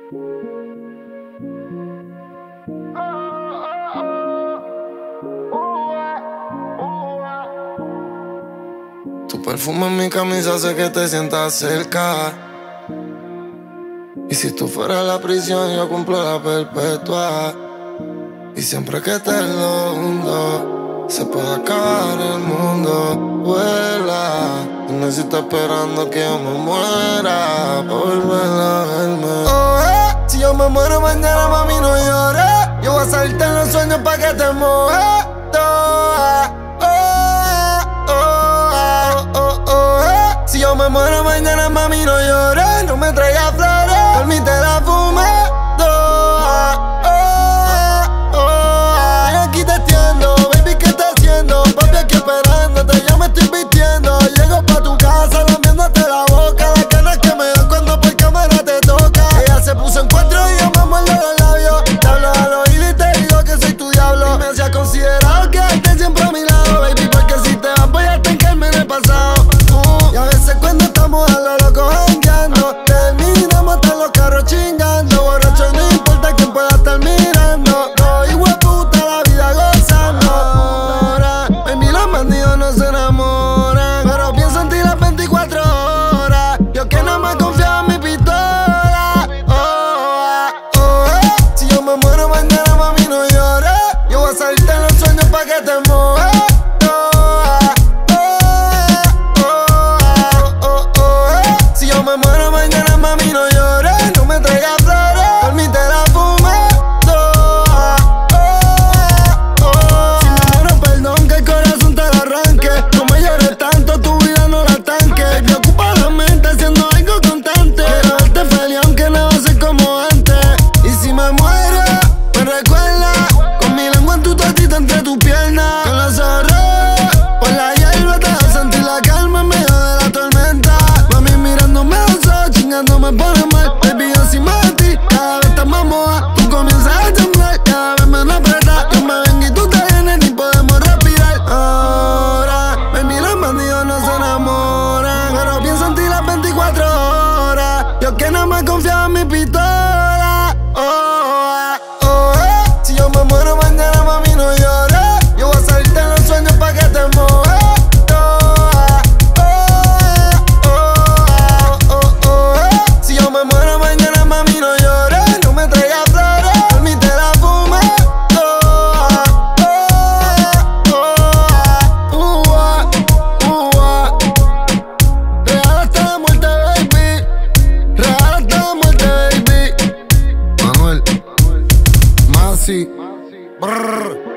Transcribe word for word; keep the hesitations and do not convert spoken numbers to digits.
Tu perfume en mi camisa hace que te sientas cerca. Y si tú fueras la prisión, yo cumplo la perpetua. Y siempre que te lo hundo, se puede acabar el mundo. Vuela, y no si está esperando que yo me muera pa' volver a verme. Oh, eh, si yo me muero mañana, mami, no llores. Yo voy a salirte en los sueños pa' que te mojes. Si yo me muero mañana, mami, no llores. No me traigas flores, permite la fume. Aquí te atiendo, baby, ¿qué estás haciendo? Papi, aquí esperándote, yo me estoy vistiendo. Llego pa' tu casa, lambiéndote la boca. Las ganas que me dan cuando por cámara te toca. Ella se puso en cuatro y yo me muerdo los labios. Te hablo al oído y te digo que soy tu diablo. Y me hacía considerado que estés siempre a mi lado, baby, porque si te vas voy a estancarme en el pasado. Uh, y a veces cuando estamos a lo loco jangueando, terminamos hasta los carros chingando. Borracho, no importa quién pueda estar mirando. No, igual puta la vida gozando. Ahora, baby, los bandidos no se enamoran, pero pienso en ti las veinticuatro horas. Yo que no me confiaba en mi pistola. Oh, oh, oh, eh. Si yo me muero mañana, mami, no llores. Yo voy a salirte en los sueños pa' que te mojes. Me muero mañana, mami, no llores. No me traigas flores, permite la fume. Si me muero, perdón, que el corazón te lo arranque. No me llores tanto, tu vida no la tanque. Me ocupa la mente haciendo algo constante. Quiero verte feliz aunque no va a ser como antes. Y si me muero, me recuerda con mi lengua en tu tatita entre tus piernas. Con los ojos por la hierba te vas a sentir la calma en medio de la tormenta. Mami mirándome los ojos, chingando me pone mal. Baby, yo encima de ti, cada vez estás más moja. Tú comienzas a temblar, cada vez menos apretar. Yo me vengo y tú te vienes, ni podemos respirar. Ahora, baby, los bandidos no se enamoran, pero pienso en ti las veinticuatro horas. Yo que no me confiaba en mi pistola. Oh, oh, oh, eh. Si yo me muero mañana, mami, no llores. Yo voy a salirte en los sueños pa' que te mojes. Me muero mañana, mami, no llores. No me traigas flores, permite la fume. Real hasta la muerte, baby. Real hasta la muerte, baby. Manuel Masi. Brrr.